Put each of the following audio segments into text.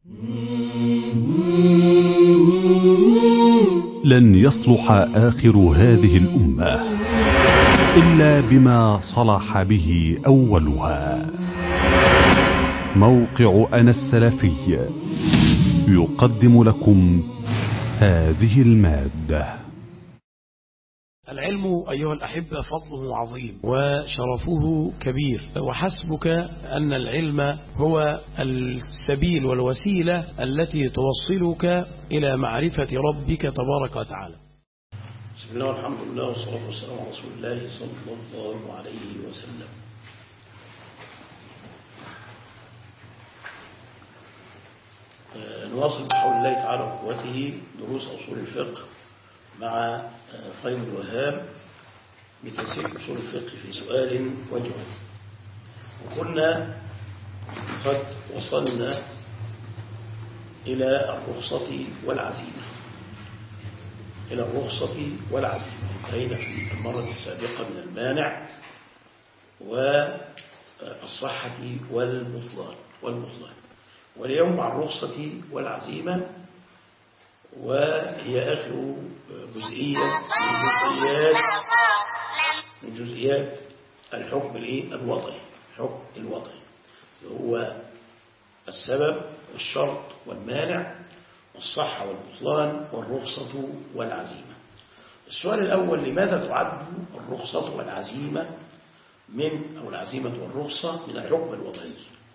لن يصلح آخر هذه الأمة إلا بما صلح به أولها. موقع أنا السلفي يقدم لكم هذه المادة. العلم أيها الأحبة فضله عظيم وشرفه كبير، وحسبك أن العلم هو السبيل والوسيلة التي توصلك إلى معرفة ربك تبارك وتعالى. بسم الله والحمد لله والصلاة والسلام على رسول الله صلى الله عليه وسلم. نواصل بحول الله تعالى وقوته دروس أصول الفقه مع فيض الوهاب بتنسيق أصول الفقه في سؤال وجواب. وكنا قد وصلنا إلى الرخصة والعزيمة. انتهينا في المرة السابقة من المانع والصحة والبطلان. واليوم مع الرخصة والعزيمة، وهي آخر جزئية من جزئيات الحكم الوضعي. الحكم الوضعي هو السبب والشرط والمانع والصحة والبطلان والرخصة والعزيمة. السؤال الأول: لماذا تعد الرخصة والعزيمة أو العزيمة والرخصة من الحكم الوضعي؟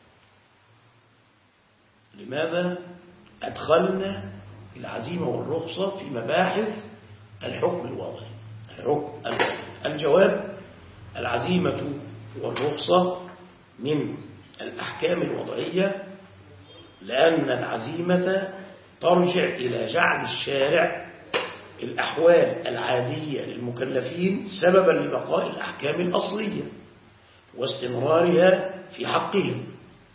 لماذا أدخلنا العزيمة والرخصة في مباحث الحكم الوضعي؟ الجواب: العزيمة والرخصة من الأحكام الوضعية، لأن العزيمة ترجع إلى جعل الشارع الأحوال العادية للمكلفين سببا لبقاء الأحكام الأصلية واستمرارها في حقهم،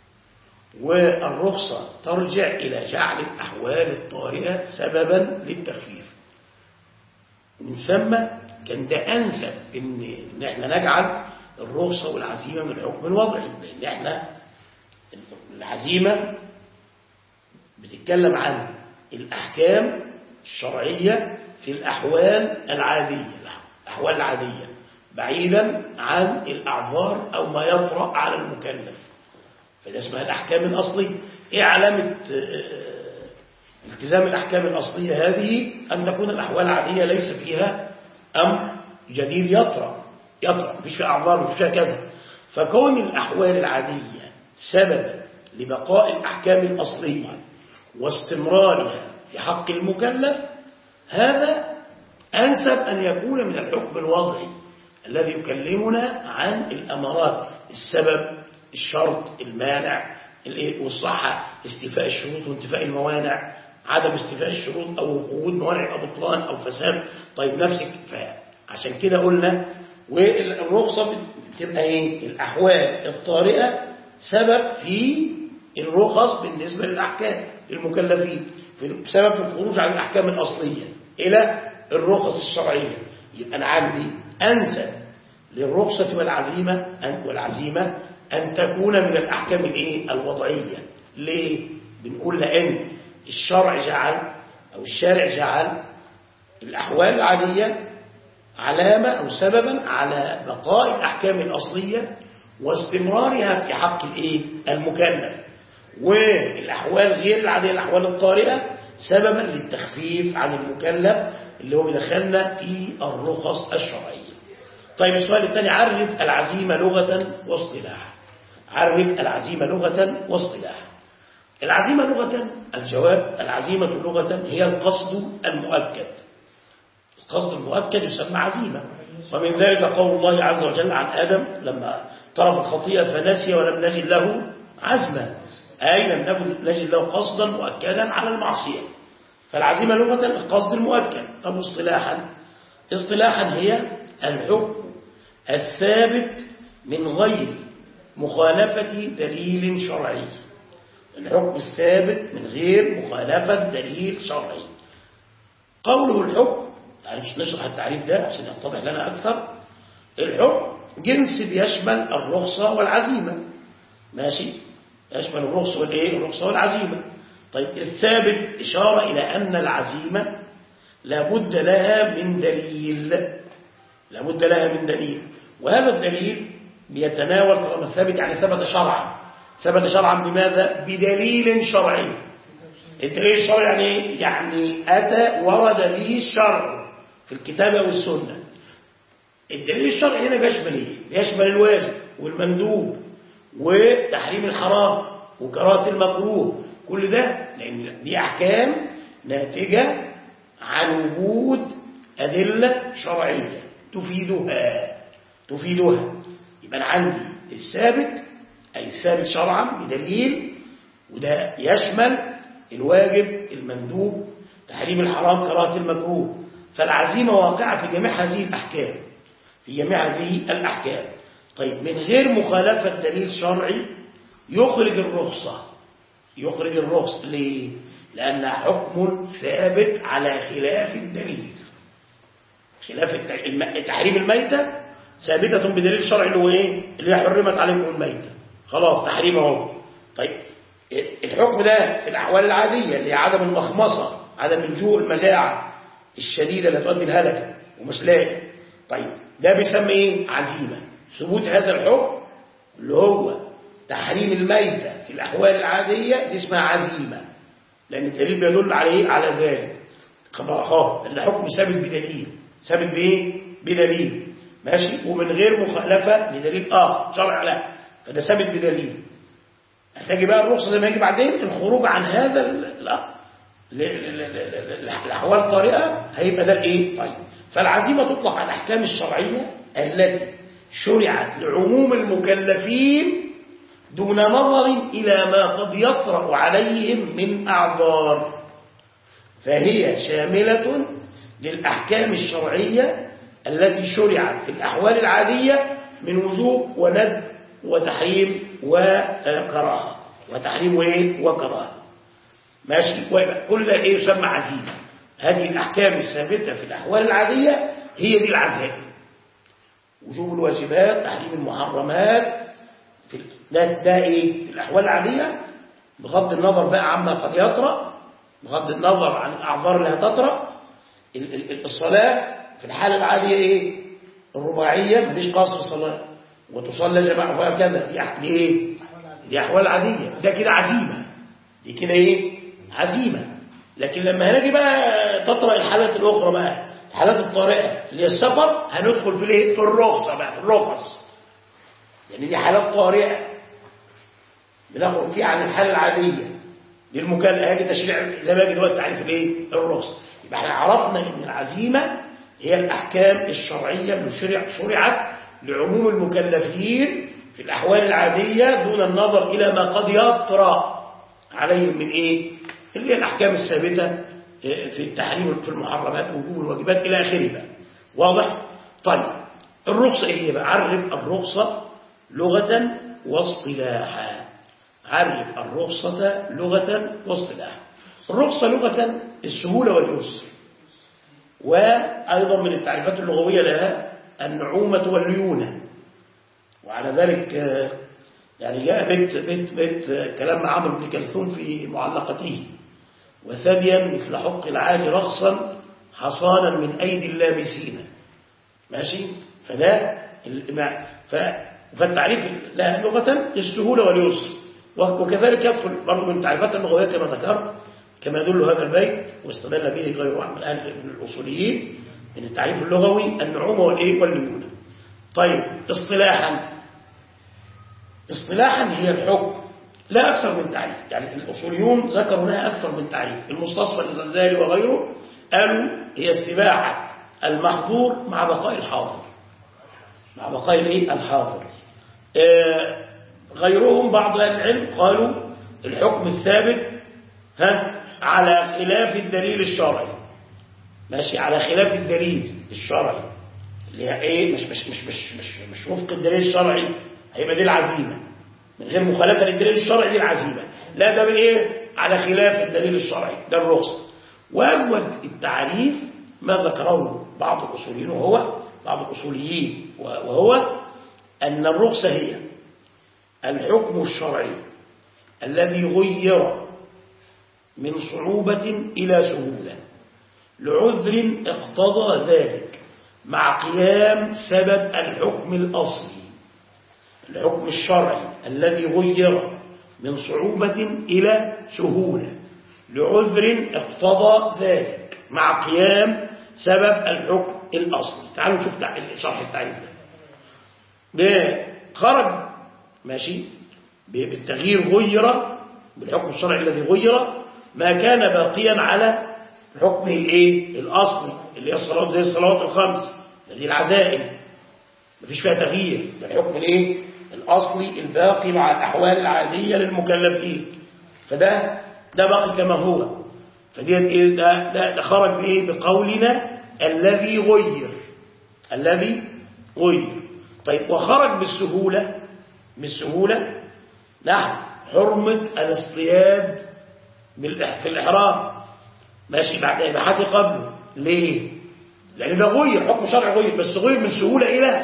والرخصة ترجع إلى جعل الأحوال الطارئة سببا للتخفيف. من ثم كان ده أنسب إن احنا نجعل الرخصة والعزيمة من الحكم الوضعي، لأن احنا العزيمة بتتكلم عن الأحكام الشرعية في الأحوال العادية بعيدا عن الأعذار أو ما يطرأ على المكلف، فده اسمها الأحكام الأصلية. إيه علامة التزام الأحكام الأصلية هذه؟ أن تكون الأحوال العادية ليس فيها أمر جديد يطرأ، مفيش فيها أعذار، مفيش فيها كذا. فكون الأحوال العادية سببا لبقاء الأحكام الأصلية واستمرارها في حق المكلف، هذا أنسب أن يكون من الحكم الوضعي الذي يكلمنا عن الأمارات: السبب، الشرط، المانع، والصحة، استيفاء الشروط وانتفاء الموانع، عدم استيفاء الشروط أو وجود موانع أو بطلان أو فساد. طيب نفسك عشان كده قلنا والرخصة بتبقى ايه؟ الأحوال الطارئة سبب في الرخص بالنسبة للأحكام المكلفين، سبب في الخروج عن الأحكام الأصلية إلى الرخص الشرعية. يبقى أنا عندي أنسب للرخصة والعزيمة أن تكون من الأحكام الوضعية. ليه؟ بنقول لأن الشارع جعل الأحوال العادية علامة أو سببا على بقاء الأحكام الأصلية واستمرارها في حق المكلف، والأحوال غير العادية الأحوال الطارئة سببا للتخفيف عن المكلف اللي هو بيدخلنا في الرخص الشرعية. طيب السؤال الثاني: عرف العزيمة لغة واصطلاحا. العزيمة لغة. الجواب: العزيمة لغة هي القصد المؤكد. القصد المؤكد يسمى عزيمة، ومن ذلك قول الله عز وجل عن آدم لما طرف الخطيئة فنسي ولم نجد له عزما، أي لم نجد له قصدا مؤكدا على المعصية. فالعزيمة لغة القصد المؤكد. طب اصطلاحا هي الحكم الثابت من غير مخالفة دليل شرعي. الحكم الثابت من غير مخالفة دليل شرعي. قوله الحكم، نشرح التعريف ده عشان يتضح لنا أكثر. الحكم جنس بيشمل الرخصة والعزيمة، ماشي، يشمل الرخصة والعزيمة. طيب الثابت إشارة إلى أن العزيمة لابد لها من دليل، لابد لها من دليل، وهذا الدليل بيتناول طالما الثابت يعني ثبت شرعا. ثبت شرعا بماذا؟ بدليل شرعي. الدليل الشرعي يعني ايه؟ يعني أتى ورد به الشرع في الكتاب أو السنة. الدليل الشرعي هنا بيشمل ايه؟ بيشمل الواجب والمندوب وتحريم الحرام وكراهة المكروه، كل ده لأن دي أحكام ناتجة عن وجود أدلة شرعية تفيدها. يبقى أنا عندي الثابت أي الثابت شرعا بدليل، وده يشمل الواجب المندوب تحريم الحرام كراهة المكروه. فالعزيمة واقعة في جميع هذه الأحكام، في جميع هذه الأحكام. طيب من غير مخالفة دليل شرعي يخرج الرخصة ليه؟ لأنها حكم ثابت على خلاف الدليل. خلاف تحريم الميتة ثابتة بدليل شرعي اللي هو ايه؟ اللي هي حرمت عليكم الميتة، خلاص تحريم اهو. طيب الحكم ده في الأحوال العادية اللي هي عدم المخمصة، عدم الجوع، المجاعة الشديدة اللي تؤدي الهلكة ومش لاقي، طيب ده بيسمى ايه؟ عزيمة. ثبوت هذا الحكم اللي هو تحريم الميتة في الأحوال العادية دي اسمها عزيمة، لأن الدليل بيدل عليه على ذلك. لأن حكم ثابت بدليل، ثابت بإيه؟ بدليل، ماشي، ومن غير مخالفة لدليل آخر شرع لا، فده ثابت بدليل. هتلاقي بقى الرخصة زي ما يجي بعدين الخروج عن هذا الأحوال الطارئة هيبقى ده الإيه؟ طيب فالعزيمة تطلق على الأحكام الشرعية التي شرعت لعموم المكلفين دون نظر إلى ما قد يطرأ عليهم من أعذار، فهي شاملة للأحكام الشرعية التي شرعت في الأحوال العادية من وجوب وندب وتحريم وكراهة، وتحريم وكراهة، ماشي. كل ده إيه؟ يسمى عزيمة. هذه الأحكام الثابتة في الأحوال العادية هي دي العزائم، وجوب الواجبات، تحريم المحرمات، ده ايه؟ في الأحوال العادية بغض النظر بقى عما قد يطرأ، بغض النظر عن الأعذار اللي هتطرأ. الصلاة في الحالة العادية ايه؟ الرباعية، مفيش قاصر صلاة وتصلى جماعة وهكذا، دي ايه؟ دي أحوال عادية، ده كده عزيمة، دي كده ايه؟ عزيمة. لكن لما هنجي بقى تطرأ الحالات الأخرى بقى، الحالات الطارئة اللي هي السفر، هندخل في الايه؟ في الرخصة بقى، في الرخص، يعني دي حالات طارئة بنخرج فيها عن الحالة العادية للمكلف. هاجي تشريع زي ما يجي دلوقتي تعريف الايه؟ الرخص. يبقى احنا عرفنا ان العزيمة هي الأحكام الشرعية اللي شرعت لعموم المكلفين في الأحوال العادية دون النظر إلى ما قد يطرأ عليهم من ايه؟ اللي هي الأحكام الثابتة في التحريم في المحرمات ووجوب الواجبات إلى آخره بقى. واضح؟ طيب الرخصة ايه بقى؟ عرف الرخصة لغة واصطلاحا. عرف الرخصة لغة واصطلاحا. الرخصة لغة السهولة واليسر، وأيضا من التعريفات اللغوية لها النعومة والليونة. وعلى ذلك يعني جاء بيت كلام عمرو بن كلثوم في معلقته: وثديا مثل حق العاج رخصا حصانا من أيدي اللامسين، ماشي. فده فالتعريف لها لغة السهولة واليسر، وكذلك يدخل برضو من التعريفات اللغوية كما ذكرت، كما يدل هذا البيت واستدل به غيره من أهل الأصوليين من التعريف اللغوي النعومة والليونة. طيب اصطلاحا هي الحكم لا أكثر من تعريف، يعني الأصوليون ذكروا لها أكثر من تعريف. المستصفى الغزالي وغيره قالوا هي استباحة المحظور مع بقاء الحاضر، مع بقاء الحاضر. غيرهم بعض أهل العلم قالوا الحكم الثابت على خلاف الدليل الشرعي، ماشي، على خلاف الدليل الشرعي اللي هي ايه؟ مش وفق الدليل الشرعي، هيبقى دي العزيمة. من غير مخالفة للدليل الشرعي دي العزيمة. لا، ده بالايه؟ على خلاف الدليل الشرعي، ده الرخصة. وأجود التعريف ما ذكره بعض الأصوليين وهو أن الرخصة هي الحكم الشرعي الذي غير من صعوبة إلى سهولة لعذر اقتضى ذلك مع قيام سبب الحكم الأصلي الحكم الشرعي الذي غير من صعوبة إلى سهولة لعذر اقتضى ذلك مع قيام سبب الحكم الأصلي. تعالوا نشوف شرح التعريف ده. خرج ماشي بالتغيير غير بالحكم الشرعي الذي غير ما كان باقيا على حكمه الأصلي اللي هي الصلاة زي الصلوات الخمس اللي العزائم مفيش فيها تغيير. ده الحكم الأصلي الباقي مع الأحوال العادية للمكلفين فده باقي كما هو. فدي ده خرج بقولنا الذي غير طيب وخرج بالسهولة نحن حرمة الاصطياد في الإحرام ماشي بعد إباحته قبله. ليه؟ لأن ده غير حكم شرعي غير بس غير من سهولة إلى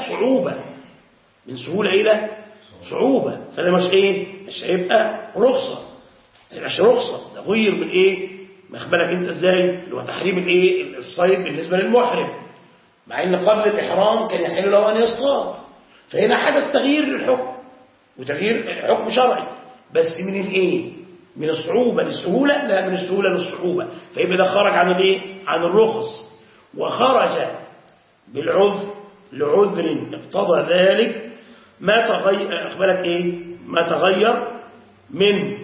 صعوبة فده مش هيبقى رخصة ده غير من ما بالك انت ازاي اللي هو تحريم الصيد بالنسبة للمحرم مع ان قبل الإحرام كان يحل له أن يصطاد. فهنا حدث تغيير للحكم وتغيير حكم شرعي بس من الصعوبة للسهولة لا من السهولة للصعوبة. فيبقى ده خرج عن الرخص وخرج بالعذر لعذر اقتضى ذلك ما تغير ما تغير من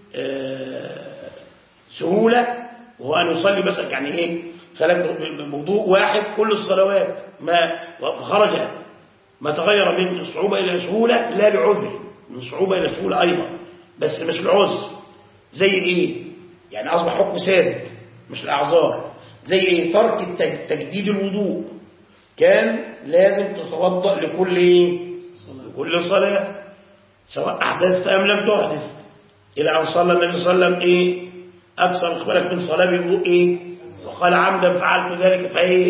سهولة وهو أن يصلي بس خلق بوضوء واحد كل الصلوات خرج ما تغير من صعوبة إلى سهولة لا لعذر من صعوبة إلى سهولة أيضا بس مش العذر. زي يعني أصبح حكم ثابت مش الأعذار. زي ترك تجديد الوضوء كان لازم تتوضأ لكل صلاة سواء أحدثت أم لم تحدث إلى أن صلى النبي صلى الله عليه وسلم أكثر قبلك من صلاة بوضوء وقال عمدا فعلت ذلك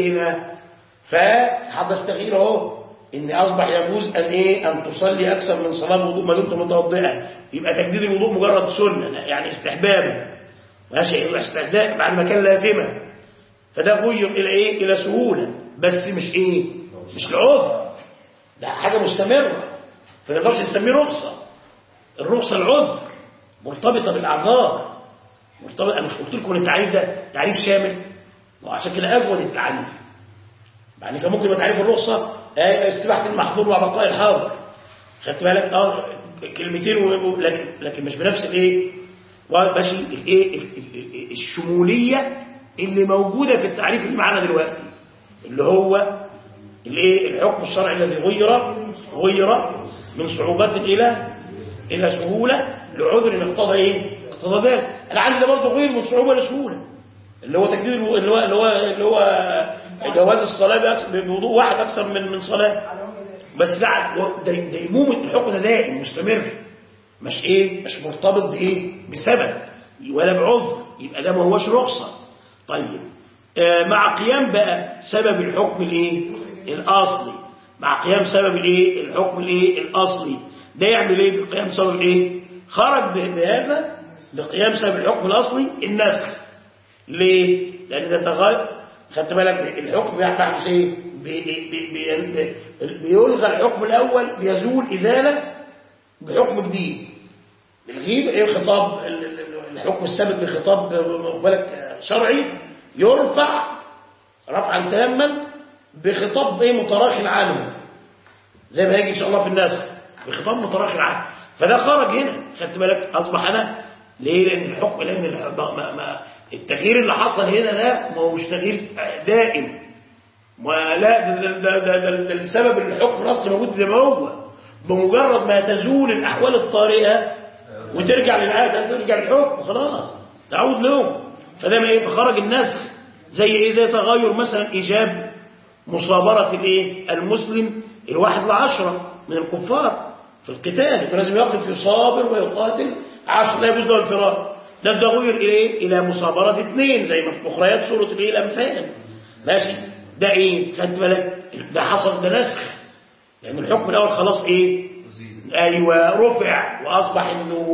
فحدث تغيير اهو ان اصبح يجوز ان تصلي اكثر من صلاه بوضوء ما دمت متوضئا. يبقى تجديد الوضوء مجرد سنه يعني استحبابا ماشي استحباب بعد ما كان لازما. فده غير الى سهوله بس مش العذر ده حاجه مستمره فما نقدرش نسميه رخصه. الرخصه العذر مرتبطه بالاعذار مرتبط. انا مش قلت لكم ان التعريف ده تعريف شامل وعشان كده اجود التعريف. يعني كان ممكن يبقى تعريف الرخصه استباحه المحظور وبقاء الحاضر خدت بالك كلمتين لكن مش بنفس ماشي الشموليه اللي موجوده في التعريف اللي معانا دلوقتي اللي هو الحكم الشرعي الذي غير من صعوبات الى سهوله لعذر اقتضى اقتضى ذلك. انا عندي ده برضه غير من صعوبه لسهوله اللي هو تجديد اللي هو جواز الصلاه بوضوء واحد اكثر من صلاه بس ده ديمومه الحكم ده دائم مستمر مش مرتبط بسبب ولا بعذر. يبقى ده ما هوش رخصه. طيب مع قيام بقى سبب الحكم الاصلي مع قيام سبب الحكم الاصلي ده يعمل بقيام سبب خرج بهذا بقيام سبب الحكم الاصلي النسخ. ليه؟ لان ده تغير خدت بالك الحكم بيحدث بيلغى الحكم الاول بيزول ازاله بحكم جديد. الغيب خطاب الحكم الثابت بخطاب بالك شرعي يرفع رفعا تاما بخطاب متراخٍ عنه زي ما هيجي ان شاء الله في النسخ بخطاب متراخٍ عنه. فده خرج هنا خدت بالك اصبح انا ليه؟ لان الحكم التغيير اللي حصل هنا ده ما هوش تغيير دائم ولا ده السبب ان الحكم نص موجود زي ما هو بمجرد ما تزول الاحوال الطارئه وترجع للعاده ترجع للحكم خلاص تعود له. فده ما فخرج النسخ زي زي تغير مثلا ايجاب مصابره المسلم 1 ل10 من الكفار في القتال لازم يقف يصابر ويقاتل 10 لا يجوز له الفرار. ده تغير الى مصابره 2 زي ما في اخريات سوره الانفال ماشي. ده خدت بالك ده حصل ده نسخ لان الحكم الاول خلاص ايوه رفع واصبح انه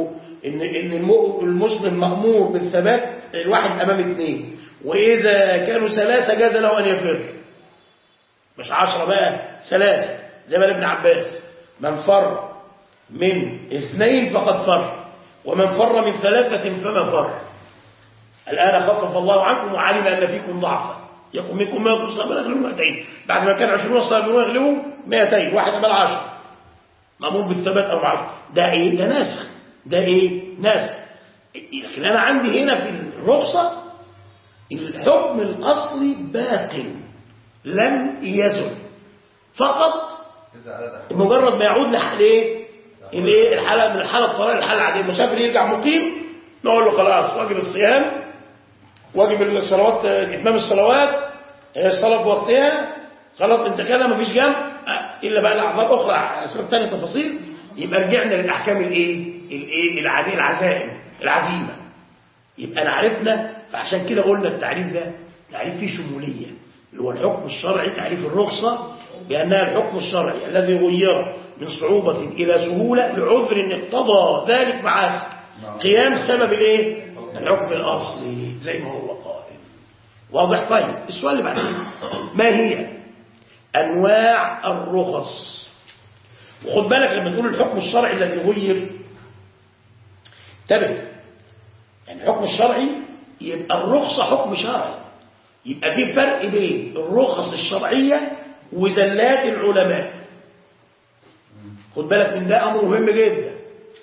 إن المسلم مأمور بالثبات الواحد أمام اثنين، وإذا كانوا ثلاثة جاز له أن يفر، مش 10 بقى، 3 زي ما ابن عباس: من فر من 2 فقد فر، ومن فر من 3 فما فر. الآن خفف الله عنكم وعلم أن فيكم ضعفا يكن منكم 100 صابرون يغلبوا 200. بعد ما كان 20 صابرون يغلبوا 200، واحد أمال 10 مأمور بالثبات أو معروف. ده إيه؟ ده ناسخ. ده إيه؟ ناسخ. لكن أنا عندي هنا في الرخصة الحكم الأصلي باق لم يزل، فقط مجرد ما يعود الحالة من الحالة الطارئة للحالة العادية. المسافر يرجع مقيم، نقول له خلاص واجب الصيام، واجب الصلوات، إتمام الصلوات، الصلاة في وقتها، خلاص انت كده مفيش جنب إلا بقى الأعذار أخرى أسباب تانية تفاصيل. يبقى رجعنا للأحكام العادية، العزيمة. يبقى أنا عرفنا. فعشان كده قلنا التعريف ده تعريف فيه شمولية، اللي هو الحكم الشرعي. تعريف الرخصة بأنها الحكم الشرعي الذي غير من صعوبة إلى سهولة لعذر اقتضى ذلك مع قيام سبب الحكم الأصلي زي ما هو قائل. واضح؟ طيب السؤال اللي بعدين: ما هي أنواع الرخص؟ وخد بالك لما تقول الحكم الشرعي الذي غير، انتبه، يعني الحكم الشرعي يبقى الرخصة حكم شرعي. يبقى في فرق بين الرخص الشرعية وزلات العلماء. خد بالك من ده، أمر مهم جدا.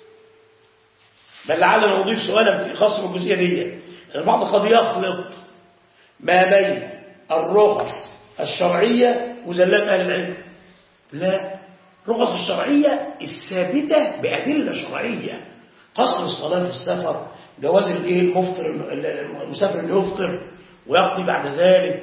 بل لعلنا نضيف سؤالا في خاص بالجزئية دي. البعض قد يخلط ما بين الرخص الشرعية وزلات أهل العلم. لا، الرخص الشرعية الثابتة بأدلة شرعية: قصر الصلاة في السفر، جواز المسافر انه يفطر ويقضي بعد ذلك،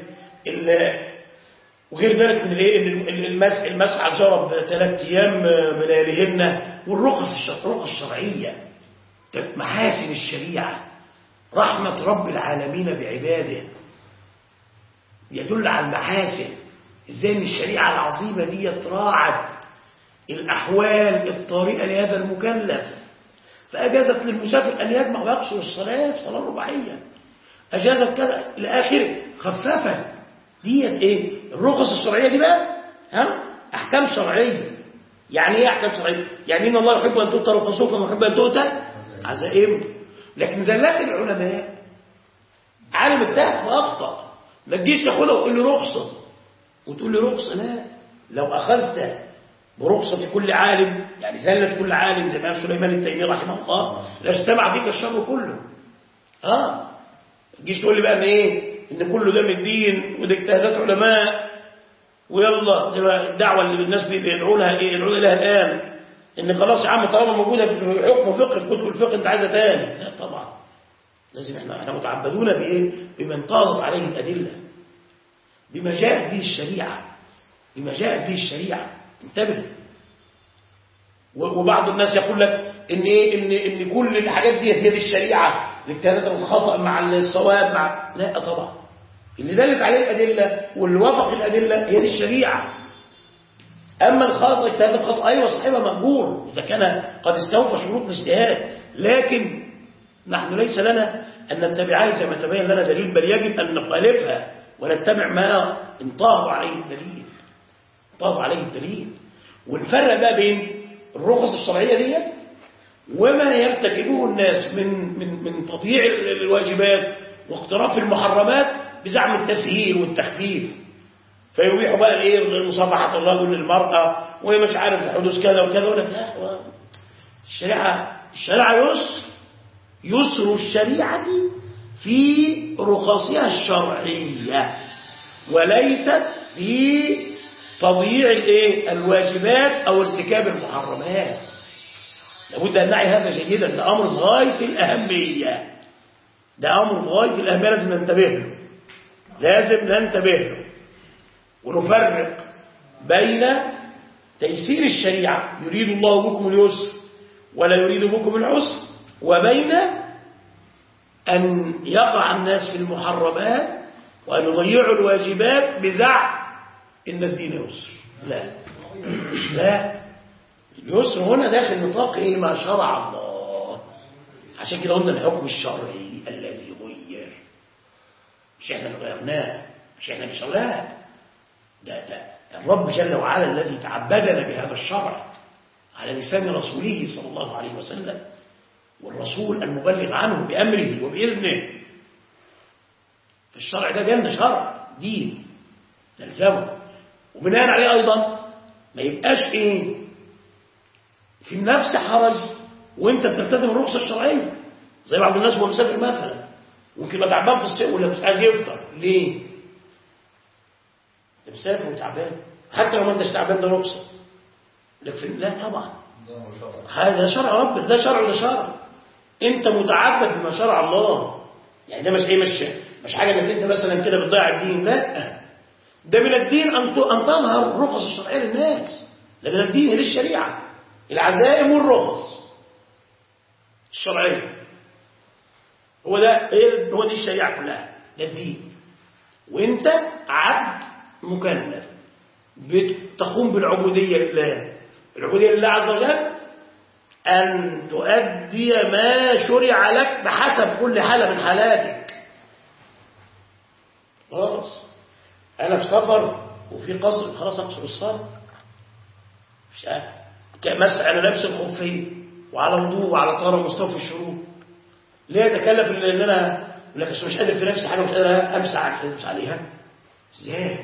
وغير ذلك من المسح على الجرب 3 أيام بلياليهن. والرخص الشرعية محاسن الشريعة، رحمة رب العالمين بعباده، يدل على المحاسن. ازاي ان الشريعة العظيمة دي راعت الأحوال الطارئة لهذا المكلف، فأجازت للمسافر أن يجمع ويقصر الصلاة رباعية، أجازت كذا إلى آخره، خففت. دي الرخص الشرعية دي بقى أحكام شرعية. يعني إيه أحكام شرعية؟ يعني إن الله يحب أن تؤتى رخصه كما يحب أن تؤتى عزائمه. لكن زلات العلماء عالم اجتهد فأخطأ، ما تجيش تاخدها وتقول لي رخصة وتقول لي رخصة. لا، لو أخذت برخصة كل عالم، يعني زلة كل عالم زي ما سليمان التيمي رحمه الله، لاجتمع فيك الشر كله. ما تجيش تقول لي بقى ان كله ده من الدين وده اجتهادات علماء، ويلا زي الدعوه اللي الناس بيدعوا لها يدعوا لها الان، ان خلاص يا عم طالما موجوده في حكم فقه في كتب الفقه انت عايزه تاني. لا طبعا، لازم احنا متعبدون بما انطلقت عليه الادله، بما جاءت به الشريعه، انتبه. وبعض الناس يقول لك ان كل الحاجات دي هي دي الشريعه، الاجتهادات الخطأ مع الصواب لا طبعا، اللي دلت عليه الادله واللي وافق الادله هي دي الشريعه. اما الخطأ اجتهاد الخطأ ايوه صاحبها مقبول اذا كان قد استوفى شروط الاجتهاد، لكن نحن ليس لنا ان نتبعها زي ما تبين لنا دليل، بل يجب ان نخالفها ونتبع ما انطاه عليه الدليل. ونفرق بقى بين الرخص الشرعيه دي وما يرتكبه الناس من تضييع الواجبات واقتراف المحرمات بزعم التسهيل والتخفيف، فيبيحوا بقى مصافحه الرجل للمراه ومش عارف الحدوث كذا وكذا. ولا لا، الشريعه يسر الشريعه في رخصها الشرعيه، وليست في تضييع الواجبات او ارتكاب المحرمات. لابد أن نعي هذا جيدا، ده أمر غاية الأهمية، لازم ننتبه له، ونفرق بين تيسير الشريعة يريد الله بكم اليسر ولا يريد بكم العسر، وبين أن يقع الناس في المحرمات وأن يضيعوا الواجبات بزعم إن الدين يسر. لا، اليسر هنا داخل نطاق ما شرع الله، عشان كده قلنا الحكم الشرعي الذي غير مش احنا اللي غيرناه، مش احنا اللي شرعناه، ده الرب جل وعلا الذي تعبدنا بهذا الشرع على لسان رسوله صلى الله عليه وسلم، والرسول المبلغ عنه بأمره وبإذنه. فالشرع ده جالنا شرع دين نلزمه، وبناء عليه أيضا ما يبقاش في النفس حرج وانت بتلتزم الرخصة الشرعية. زي بعض الناس وهو مسافر مثلا ممكن يبقى تعبان في السوق ولا مش عايز يفطر، ليه؟ انت مسافر وتعبان، حتى لو ما انتش تعبان ده رخصة، لكن لا طبعا هذا شرع ربنا، ده شرع وده شرع، انت متعبد بما شرع الله. يعني ده مش حاجه انك انت مثلا كده بتضيع الدين، لا، ده من الدين ان تظهر الرخص الشرعيه للناس، ده من الدين للشريعه، العزائم والرخص الشرعيه هو دي الشريعه كلها، ده الدين. وانت عبد مكلف بتقوم بالعبوديه لله. العبوديه لله عز وجل أن تؤدي ما شرع لك بحسب كل حالة من حالاتك. خلاص أنا في سفر وفي قصر، خلاص أقصر الصلاة، مش أنا لابس الخفين وعلى وضوء وعلى طهارة مستوفي الشروط، ليه أتكلف إن أنا مش قادر في نفسي حاجة، مش قادر أمسح عليها؟ إزاي؟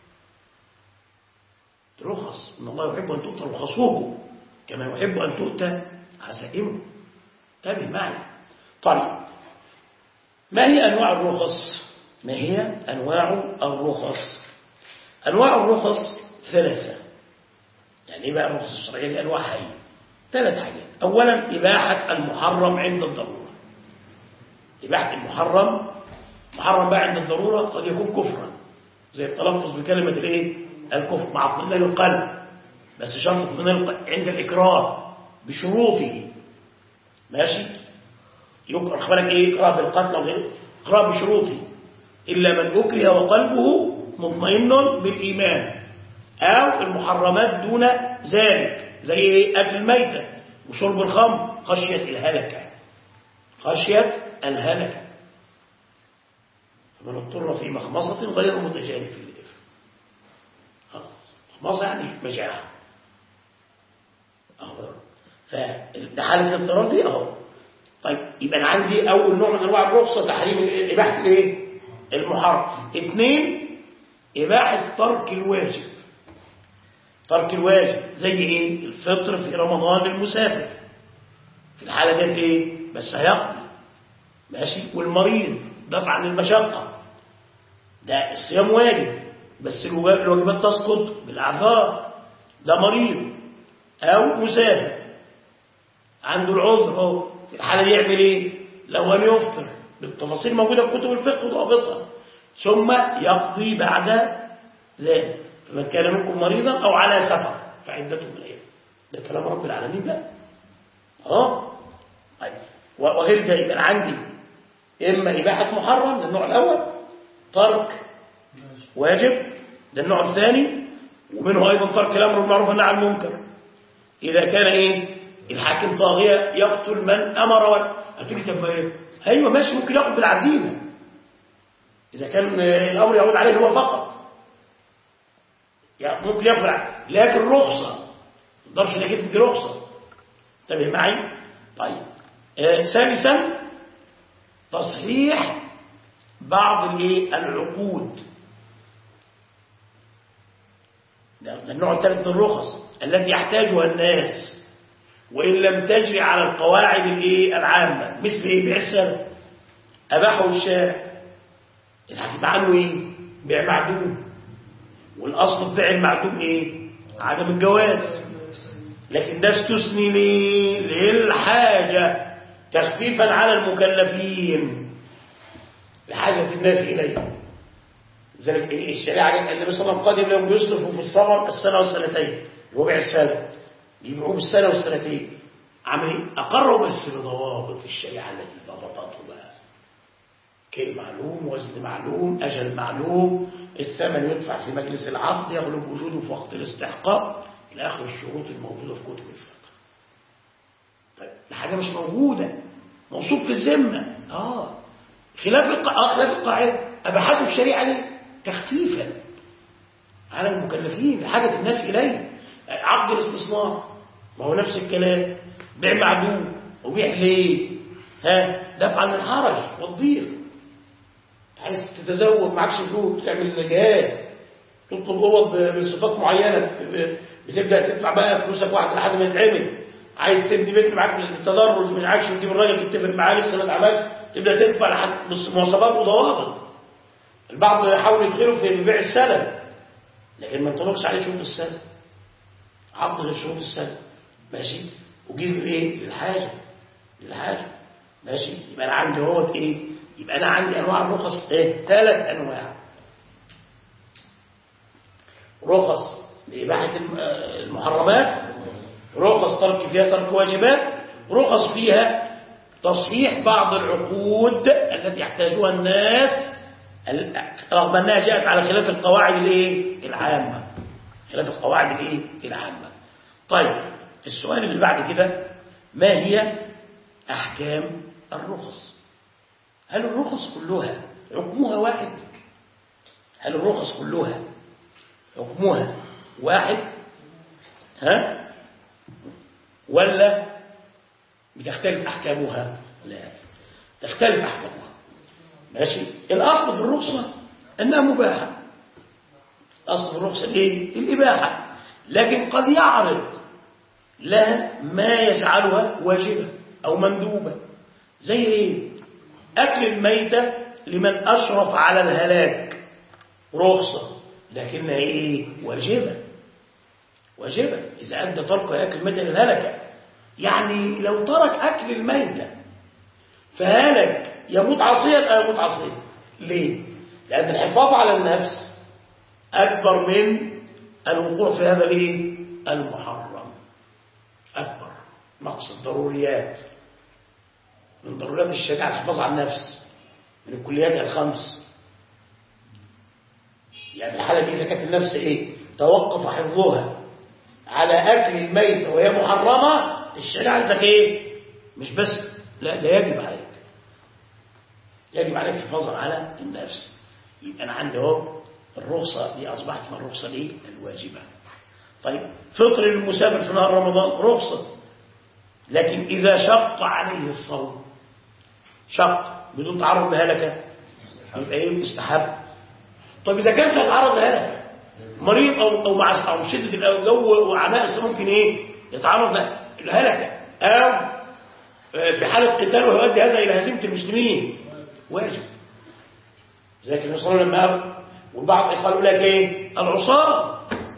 رخص إن الله يحب أن تؤتى رخصه كما يحب أن تؤتى عزائمه. تابع معي. طيب ما هي أنواع الرخص؟ ما هي أنواع الرخص؟ أنواع الرخص ثلاثة. يعني إيه بقى الرخص الشرعية؟ دي أنواع حي 3 حاجات. أولا إباحة المحرم عند الضرورة. إباحة المحرم بقى عند الضرورة قد يكون كفرا، زي التلفظ بكلمة الكفر مع اطمئنان القلب، بس شرط اطمئنان عند الإكراه بشروطه. ماشي؟ يكره بالك إكراه بالقتل أو غيره، إكراه بشروطه، إلا من أكره وقلبه مطمئن بالإيمان، أو المحرمات دون ذلك زي أكل الميتة وشرب الخمر خشية الهلكة. فمن اضطر في مخمصة غير متجانف للإثم. خلاص مخمصة يعني مجاعة، فده حالة الاضطرار دي اهو. طيب يبقى انا عندي اول نوع من انواع الرخصة تحريم اباحة المحرم. 2 اباحة ترك الواجب. زي الفطر في رمضان للمسافر، في الحالة دي بس هيقضي ماشي. والمريض دفعا للمشقة، ده الصيام واجب بس الواجبات تسقط بالاعذار، ده مريض او مسافر عنده العذر اهو، في الحالة دي يعمل لو أن يفطر بالتفاصيل موجودة في كتب الفقه وضابطها، ثم يقضي بعد ذلك. فمن كان منكم مريضا أو على سفر فعدته من أيام. ده كلام رب العالمين بقى. طيب وغير ده يبقى عندي إما إباحة محرم، ده النوع الأول، ترك واجب ده النوع الثاني، ومنه أيضا ترك الأمر بالمعروف والنهي عن المنكر. إذا كان الحاكم طاغية يقتل من أمر هتقولي طب ما أيوة ماشي، ممكن ياخد بالعزيمة إذا كان الأمر يعود عليه هو فقط، يعني ممكن ياخد، لكن رخصة ما تقدرش انك تدي رخصة. انتبه معي. طيب ثالثا تصحيح بعض العقود. ده النوع الثالث من الرخص التي يحتاجها الناس وإن لم تجري على القواعد العامة، مثل بيع السلف أباحه الشارع، الحكيم عنه بيع معدوم، والأصل في بيع المعدوم عدم الجواز، لكن ده استثني للحاجة تخفيفا على المكلفين لحاجة الناس إليه. لذلك الشريعة النبي صلى الله عليه وسلم قادم لهم بيصرفوا في الصبر السنة والسنتين، هو بيع السلف يبيعوه بالسنة والسنتين، عمل أقروا بس بضوابط الشريعة التي ضبطته بقى، كيل معلوم، وزن معلوم، أجل معلوم، الثمن يدفع في مجلس العقد، يغلب وجوده في وقت الاستحقاق، إلى آخر الشروط الموجودة في كتب الفقه. طيب الحاجة مش موجودة موصوف في الذمة. خلاف القاعدة أباحته الشريعة ليه؟ تخفيفا على المكلفين لحاجة الناس إليه. عقد الاستصناع ما هو نفس الكلام، بيع معدوم وبيع ليه؟ دفعا عن الحرج والضيق. عايز تتزوج معكش فلوس تعمل جهاز، تطلب اوض بصفات معينه، بتبدا تدفع بقى فلوسك واحده لحد ما يتعمل. عايز تبني بيت معاك بالتدرج، مش عايز تجيب الراجل تتفق معاه لسه ما اتعملش، تبدا تدفع لحد مواصفات وضوابط. البعض يحاول يدخله في بيع السلم، لكن ما ينطبقش عليه شروط السلم، عقد غير شروط السلم ماشي. وجيز بالايه؟ للحاجه ماشي. يبقى انا عندي هو ايه؟ يبقى انا عندي انواع الرخص 3 انواع. رخص لإباحة المحرمات، رخص ترك فيها ترك واجبات، رخص فيها تصحيح بعض العقود التي يحتاجها الناس رغم أنها جاءت على خلاف القواعد العامة. خلاف القواعد العامة. طيب السؤال اللي بعد كده، ما هي أحكام الرخص؟ هل الرخص كلها حكمها واحد؟ هل الرخص كلها حكمها واحد ولا بتختلف أحكامها؟ لا، تختلف أحكامها ماشي. الأصل في الرخصة أنها مباحة، أصل في الرخصة الإباحة، لكن قد يعرض لها ما يجعلها واجبة أو مندوبة. زي إيه؟ أكل الميتة لمن أشرف على الهلاك رخصة، لكنها واجبة إذا أدى ترك أكل الميتة للهلكة. يعني لو ترك أكل الميتة فهلك يموت عصيا أو يموت عصيا. ليه؟ لأن الحفاظ على النفس أكبر من الوقوع في هذا المحرم. أكبر مقصد ضروريات من ضروريات الشريعة الحفاظ على النفس من الكليات الخمس. يعني الحالة دي إذا كانت النفس توقف حفظها على أكل الميت وهي محرمة، الشريعة لك مش بس لا، ده يجب عليك حفاظا على النفس. يبقى أنا عندي الرخصة دي أصبحت من الرخصة الواجبة. طيب فطر المسافر في نهار رمضان رخصة، لكن إذا شق عليه الصوم، شق بدون تعرض لهلكة، يبقى مستحب. طيب إذا كان سيتعرض لهلكة، مريض أو مع شدة الجو وعناء الصوم، ممكن يتعرض لهلكة، أو في حالة قتال ويؤدي هذا إلى هزيمة المسلمين، واجب. زي النبي صلى الله عليه وسلم لما قال، والبعض قالوا لك العصاة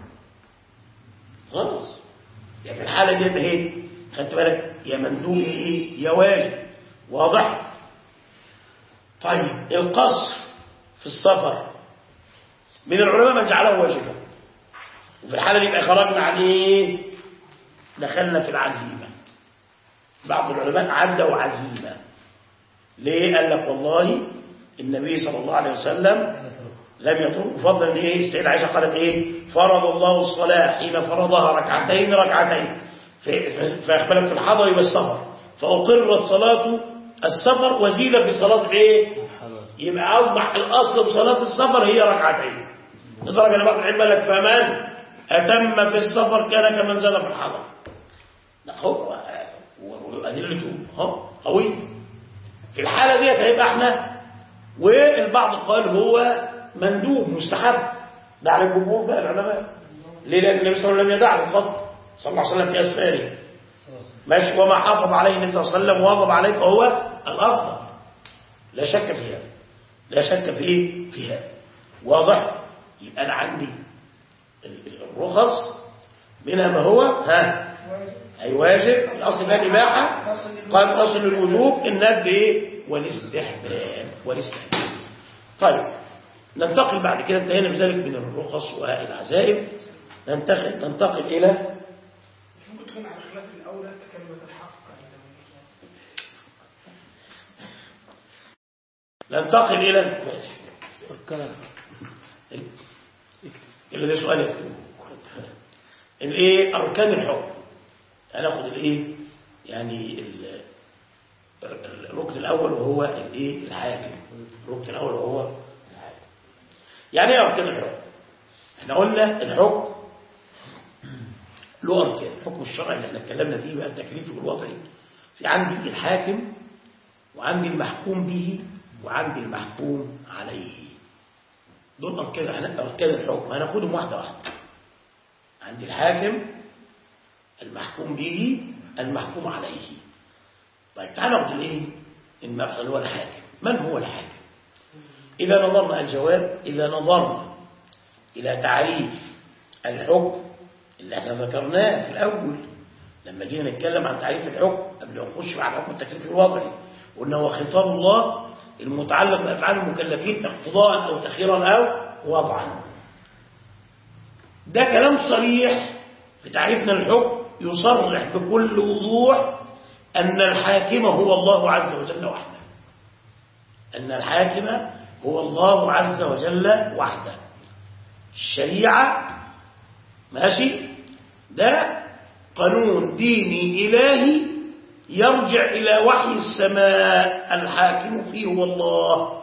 خلاص. يعني في الحالة دي خدت بالك يا مندوب يا واجب، واضح. طيب القصر في السفر من العلماء من جعله واجبا، وفي الحالة دي يبقى خرجنا عن دخلنا في العزيمة. بعض العلماء عدوا عزيمة. ليه؟ قال لك والله النبي صلى الله عليه وسلم لم يترك، فضلا السيدة عائشة قالت فرض الله الصلاة حين فرضها ركعتين فيختلف في الحضر والسفر، فأقرت صلاة السفر وزيد في صلاة يبقى أصبح الأصل بصلاة السفر هي ركعتين، لدرجة أن بعض العلم قال لك فمن أتم في السفر كان كمن زاد في الحضر. ده هو أدلته قوي. في الحالة دي هيبقى احنا، والبعض قال هو مندوب مستحب، ده على الجمهور بقى العلماء. ليه؟ لأن النبي صلى الله عليه وسلم لم يدعه قط صلى الله عليه وسلم في أسفاره ماشي، وما حافظ عليه النبي صلى الله عليه وسلم وواظب عليه فهو الأفضل، لا شك فيها، لا شك فيها. واضح. يبقى أنا عندي الرخص منها ما هو أي واجب، الأصل فيها الإباحة، قال أصل الوجوب الندب والاستحباب. طيب ننتقل بعد كده، انتهينا بذلك من الرخص والعزائم، ننتقل إلى ممكن تكون على خلاف الأولى كلمة الحق. ننتقل إلى اللي ده سؤال يكتبه أركان الحكم. هناخد يعني الركن الأول وهو الإيه؟ الحاكم. الركن الأول وهو الحاكم. يعني إيه أركان الحكم؟ احنا قلنا الحكم له أركان. الحكم الشرعي اللي احنا اتكلمنا فيه بقى التكليفي والوضعي. في عندي الحاكم وعندي المحكوم به وعندي المحكوم عليه. دول أركان الحكم، هناخدهم واحدة واحدة. عندي الحاكم، المحكوم به، المحكوم عليه. طيب تعالى ناخد الايه؟ المبحث اللي هو الحاكم. من هو الحاكم؟ إذا نظرنا الجواب، إذا نظرنا إلى تعريف الحكم اللي احنا ذكرناه في الأول لما جينا نتكلم عن تعريف الحكم قبل ما نخش على حكم التكليف الوضعي، قلنا هو خطاب الله المتعلق بأفعال المكلفين اقتضاء أو تخييرا أو وضعا. ده كلام صريح في تعريفنا للحكم، يصرح بكل وضوح أن الحاكم هو الله عز وجل وحده. أن الحاكم هو الله عز وجل وحده. الشريعة ماشي، ده قانون ديني إلهي يرجع إلى وحي السماء. الحاكم فيه هو الله،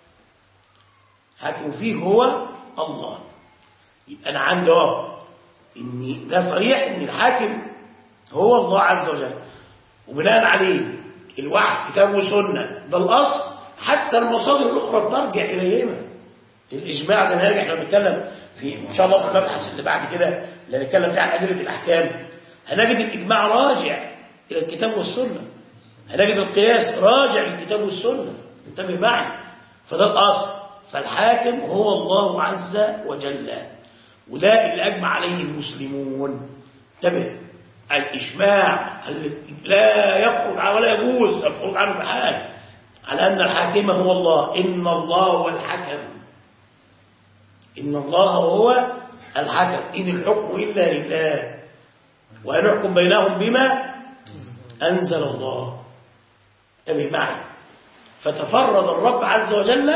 حاكم فيه هو الله. يبقى أنا عندي إن ده صريح إن الحاكم هو الله عز وجل، وبناء عليه الوحي كتاب وسنة ده الأصل. حتى المصادر الأخرى بترجع إليهما. الإجماع زي ما هنرجع احنا بنتكلم في إن شاء الله في المبحث اللي بعد كده اللي هنتكلم فيه عن أدلة الأحكام، هنجد الإجماع راجع إلى الكتاب والسنة، هنجد القياس راجع للكتاب والسنة. انتبه معي، فده الأصل. فالحاكم هو الله عز وجل، وده اللي أجمع عليه المسلمون. انتبه، الإجماع لا يخرج ولا يجوز الخروج عنه بحال على أن الحاكم هو الله. إن الله هو الحكم، إن الله هو الحكم، إن الحكم إلا لله ونحكم بينهم بما أنزل الله. انتبه معي، فتفرد الرب عز وجل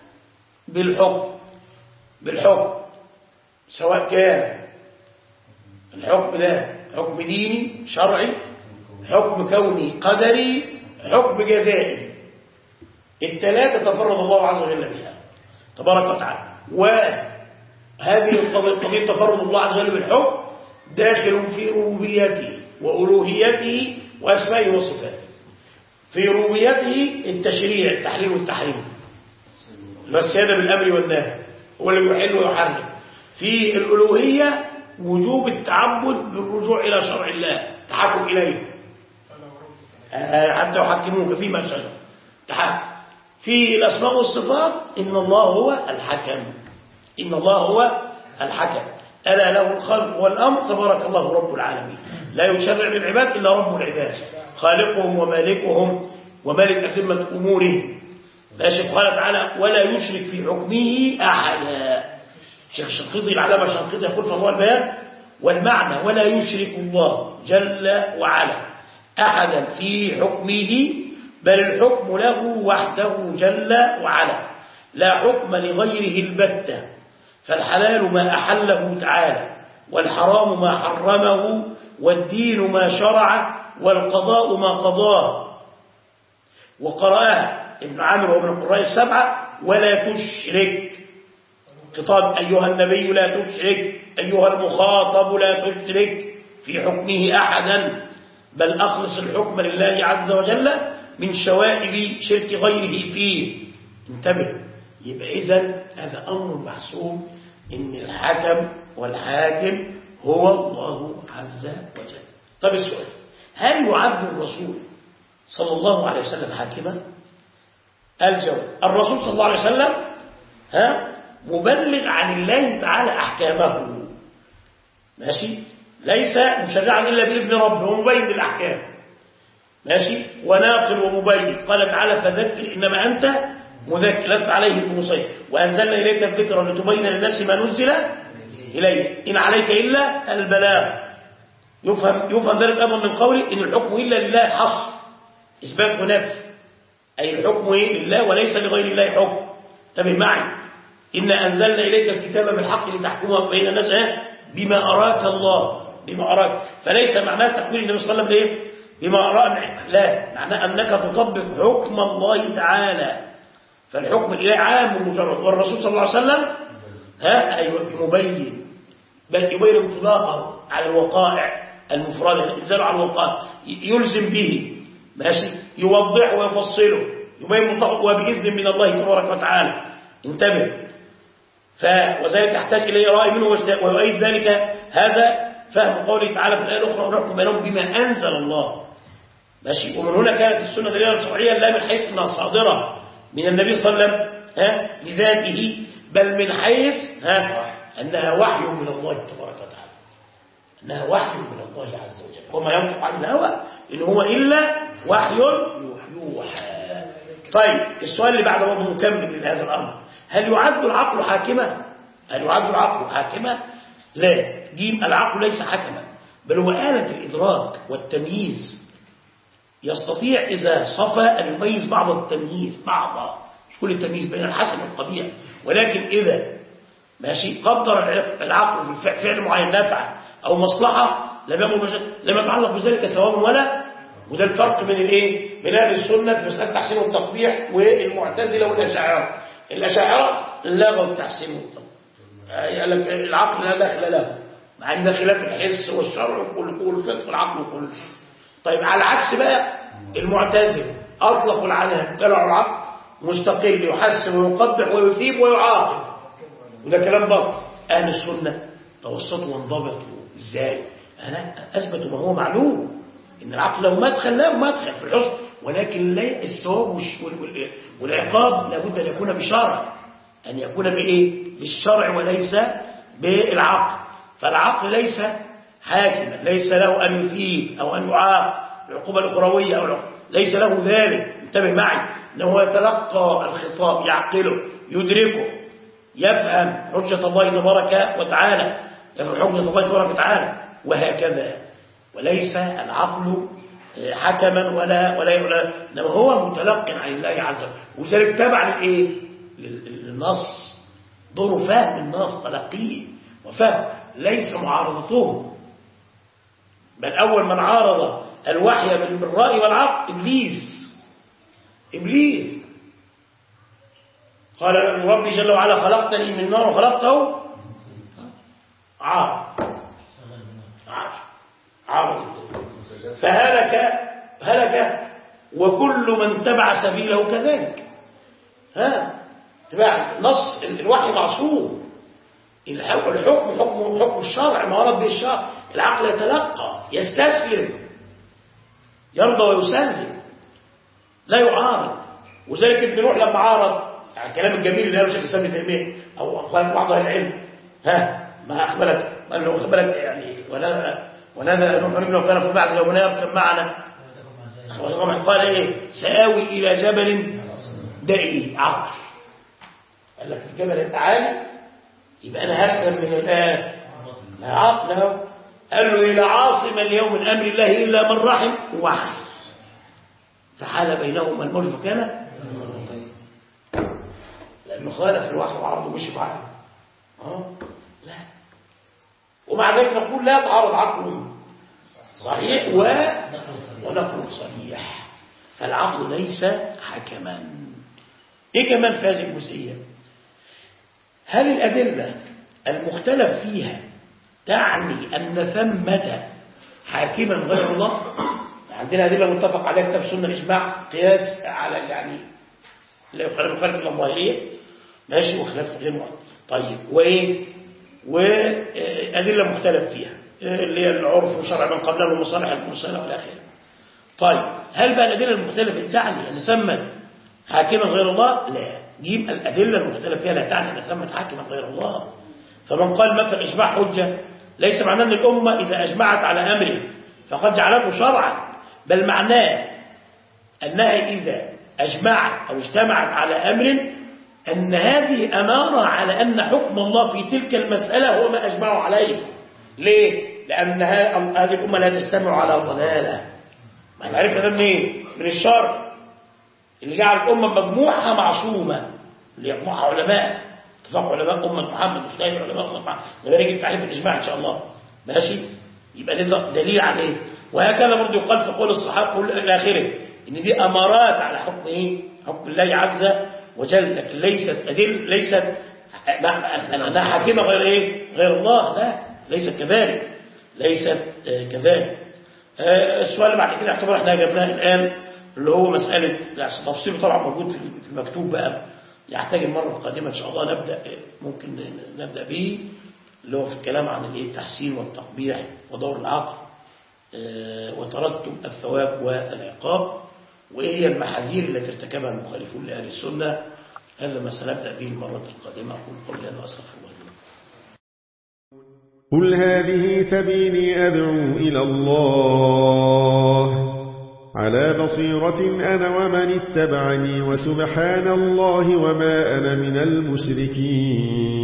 بالحكم سواء كان الحكم ده حكم ديني شرعي، حكم كوني قدري، حكم جزائي. الثلاثة تفرد الله عز وجل بها تبارك وتعالى. وهذه قضية تفرد الله عز وجل بالحكم داخل في ربوبيته وألوهيته وأسمائه وصفاته. في ربوبيته التشريع، التحليل والتحريم، السيادة بالأمر والنهي، هو اللي يحل ويحرم. في الألوهية وجوب التعبد بالرجوع إلى شرع الله، تحكم إليه حتى يحكموك فيما شجر. في الأسماء والصفات إن الله هو الحكم، إن الله هو الحكم. ألا له الخلق والأمر تبارك الله رب العالمين. لا يشرع للعباد إلا رب العباد، خالقهم ومالكهم ومالك أزمة أمورهم. ماشي. قال تعالى ولا يشرك في حكمه أحدا. شيخ شنقيطي العلامة شنقيطي يقول في الله البيان والمعنى ولا يشرك الله جل وعلا أحدا في حكمه، بل الحكم له وحده جل وعلا، لا حكم لغيره البتة. فالحلال ما أحله تعالى، والحرام ما حرمه، والدين ما شرع، والقضاء ما قضاه. وقرأها ابن عامر وابن القراء السبعة ولا تشرك. خطاب أيها النبي لا تشرك، أيها المخاطب لا تشرك في حكمه أحدا، بل أخلص الحكم لله عز وجل من شوائب شرك غيره فيه. انتبه، يبقى إذن هذا أمر محسوب إن الحكم والحاكم هو الله عز وجل. طب السؤال، هل يعد الرسول صلى الله عليه وسلم حاكما؟ الجواب، الرسول صلى الله عليه وسلم مبلغ عن الله تعالى أحكامه. ماشي، ليس مشرعا إلا بإذن ربه ومبين للأحكام. ماشي، وناقل ومبين. قال تعالى فذكر إنما أنت مذكر لست عليه بمسيطر، وأنزلنا إليك الذكر لتبين للناس ما نزل إليه، إن عليك إلا البلاغ. يفهم ذلك أمر من قوله إن الحكم إلا لله حصر، إثبات ونفي، أي الحكم لله وليس لغير الله حكم. انتبه معي، إنا أنزلنا إليك الكتاب بالحق لتحكم بين الناس بما أراك الله، بما أراك. فليس معناه تحويل النبي صلى الله عليه وسلم بما رأى لا، معناه أنك تطبق حكم الله تعالى، فالحكم الإلهي عام مجرد، والرسول صلى الله عليه وسلم مبين، بل يبين انطباقه على الوقائع المفردة، الإنزال على الوقائع يلزم به، ماشي، يوضح ويفصله، يبين منطقه وبإذن من الله تبارك وتعالى. انتبه. وذلك يحتاج إليه رأي منه ويؤيد ذلك هذا فهم قوله تعالى في الآية الأخرى ونحكم بينهم بما أنزل الله، ماشي. ومن هنا كانت السنة دليلا شرعيا لا من حيث أنها صادرة من النبي صلى الله عليه وسلم لذاته، بل من حيث أنها وحي من الله تبارك وتعالى، أنها وحي من الله عز وجل، وما ينطق عن الهوى إن هو إلا وحي يوحى. طيب السؤال اللي بعده برضه مكمل لهذا الأمر، هل يعد العقل حاكما؟ هل يعد العقل حاكما؟ لا، جيم العقل ليس حكما، بل هو آلة الإدراك والتمييز، يستطيع إذا صفى أن يميز بعض التمييز، بعض مش كل التمييز بين الحسن والقبيح، ولكن إذا ماشي قدر العقل في فعل معين نفع أو مصلحة لم يتعلق بذلك ثواب ولا، وده الفرق بين الايه؟ بين اهل السنه في مساله التحسين والتقبيح والمعتزله والاشاعره. الاشاعره لغوا التحسين والتقبيح، قال لك العقل لا دخل له، مع ان خلاف الحس والشرع والفقه والعقل وكل. طيب على العكس بقى المعتزله اطلقوا العنان، طلعوا العقل مستقل يحسن ويقبح ويثيب ويعاقب، وده كلام باطل. اهل السنه توسطوا وانضبطوا ازاي؟ اثبتوا ما هو معلوم، إن العقل له مدخل في الحسن، ولكن لا الثواب والعقاب لابد أن يكون بشرع، أن يكون بإيه؟ بالشرع وليس بالعقل. فالعقل ليس حاكما، ليس له أن يثيب أو أن يعاقب العقوبة الأخروية أو ليس له ذلك. انتبه معي، أنه يتلقى الخطاب، يعقله، يدركه، يفهم حجة الله تبارك وتعالى، يفهم حجة الله تبارك وتعالى، وهكذا. وليس العقل حكما ولا انما هو متلق عن الله عز وجل، وذلك تبع للايه؟ للنص، دوره فهم النص، تلقيه وفهم، ليس معارضته. بل اول من عارض الوحي بالراي والعقل ابليس قال ربي جل وعلا خلقتني من نار وخلقته عارض، فهلك وكل من تبع سبيله كذلك. تبع نص الوحي معصوم، حكم الشرع ما ورد به الشرع، العقل يتلقى، يستسلم، يرضى ويسلم، لا يعارض. وذلك ابن نوح لما عارض يعني الكلام الجميل اللي قاله شيخ الاسلام ابن تيميه او اخبار بعض اهل العلم، ما اخبرك قال له اخبرك يعني ونادى نوح ابنه كان في البعث يا بني اركب معنا، قال ايه؟ سآوي الى جبل دائري، عقل. قال لك الجبل انت عالي يبقى انا هسلم من الان، لا عقل اهو. قال له إيه؟ لا عاصم اليوم من امر الله الا من رحم وحي، فحال بينهما الموج فكان لانه خالف الوحي وعرضه مشي معاه. لا، ومع ذلك نقول لا تعارض عقل صحيح ونقل صحيح، فالعقل ليس حكما. ايه كمان في هذه الجزئيه؟ هل الادله المختلف فيها تعني ان ثمه حاكما غير الله؟ عندنا ادله متفق عليها كتاب سنه اجماع قياس على يعني لا يخالف الظاهريه، ماشي، وخلاف غير مؤثر. طيب وايه؟ وادله مختلف فيها اللي هي العرف وشرع من قبلنا والمصالح المرسله والى اخره. طيب هل بقى الادله المختلفه تعني ان ثم حاكما غير الله؟ لا، جيب الادله المختلفه فيها لا تعني ان ثم حاكما غير الله. فمن قال مثلا اجماع حجه ليس معناه ان الامه اذا اجمعت على امر فقد جعلته شرعا، بل معناه انها اذا اجمعت او اجتمعت على امر ان هذه اماره على ان حكم الله في تلك المساله هو ما اجمعوا عليه. ليه؟ لان هذه الامه لا تجتمع على ضلاله. ما عرفنا ده منين؟ من الشرع اللي جعل الامه مجموعه معصومه، اللي يجمعها علماء، اتفاق علماء امه محمد وسائر علماء امه محمد، ده بيجي في تعريف الاجماع ان شاء الله، ماشي. يبقى ده دليل على ايه؟ وهكذا برضه يقال في قول الصحابة إلى آخره إن دي أمارات على حكم إيه؟ حكم الله عز وجل، لكن ليست أنها حاكمة غير إيه؟ غير الله، لا ليست كذلك، ليست كذلك. السؤال اللي بعد كده اعتبر احنا جبناه الآن اللي هو مسألة تفصيله طبعا موجود في المكتوب بقى، يحتاج المرة القادمة إن شاء الله ممكن نبدأ به، اللي هو في الكلام عن التحسين والتقبيح ودور العقل وترتب الثواب والعقاب، وإيه هي المحاذير التي ارتكبها المخالفون لأهل السنة. هذا ما سنبدأ به المرة القادمة. أقول قولي هذا وأستغفر الله. قل هذه سبيلي أدعو إلى الله على بصيرة أنا ومن اتبعني وسبحان الله وما أنا من المشركين.